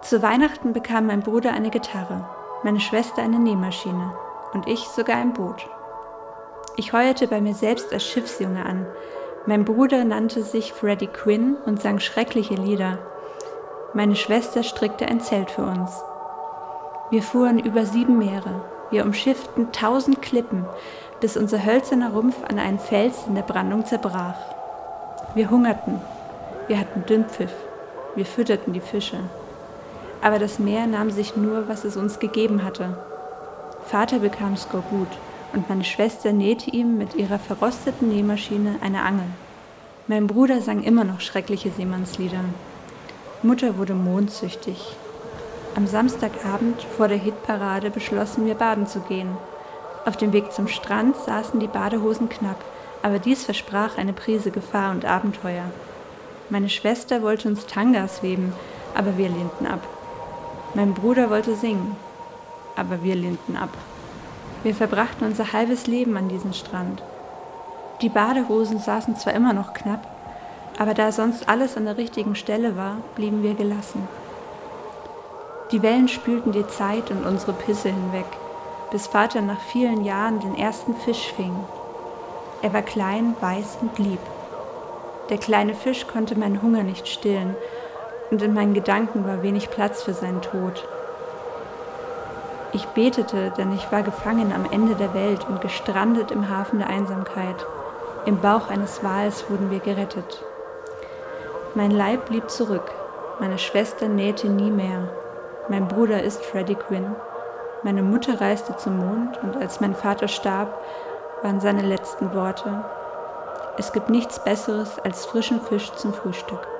Zu Weihnachten bekam mein Bruder eine Gitarre, meine Schwester eine Nähmaschine und ich sogar ein Boot. Ich heuerte bei mir selbst als Schiffsjunge an. Mein Bruder nannte sich Freddie Quinn und sang schreckliche Lieder. Meine Schwester strickte ein Zelt für uns. Wir fuhren über 7 Meere. Wir umschifften 1000 Klippen, bis unser hölzerner Rumpf an einen Fels in der Brandung zerbrach. Wir hungerten. Wir hatten Dünnpfiff. Wir fütterten die Fische. Aber das Meer nahm sich nur, was es uns gegeben hatte. Vater bekam Skorbut und meine Schwester nähte ihm mit ihrer verrosteten Nähmaschine eine Angel. Mein Bruder sang immer noch schreckliche Seemannslieder. Mutter wurde mondsüchtig. Am Samstagabend vor der Hitparade beschlossen wir, baden zu gehen. Auf dem Weg zum Strand saßen die Badehosen knapp, aber dies versprach eine Prise Gefahr und Abenteuer. Meine Schwester wollte uns Tangas weben, aber wir lehnten ab. Mein Bruder wollte singen, aber wir lehnten ab. Wir verbrachten unser halbes Leben an diesem Strand. Die Badehosen saßen zwar immer noch knapp, aber da sonst alles an der richtigen Stelle war, blieben wir gelassen. Die Wellen spülten die Zeit und unsere Pisse hinweg, bis Vater nach vielen Jahren den ersten Fisch fing. Er war klein, weiß und lieb. Der kleine Fisch konnte meinen Hunger nicht stillen, und in meinen Gedanken war wenig Platz für seinen Tod. Ich betete, denn ich war gefangen am Ende der Welt und gestrandet im Hafen der Einsamkeit. Im Bauch eines Wals wurden wir gerettet. Mein Leib blieb zurück. Meine Schwester nähte nie mehr. Mein Bruder ist Freddie Quinn. Meine Mutter reiste zum Mond und als mein Vater starb, waren seine letzten Worte: Es gibt nichts Besseres als frischen Fisch zum Frühstück.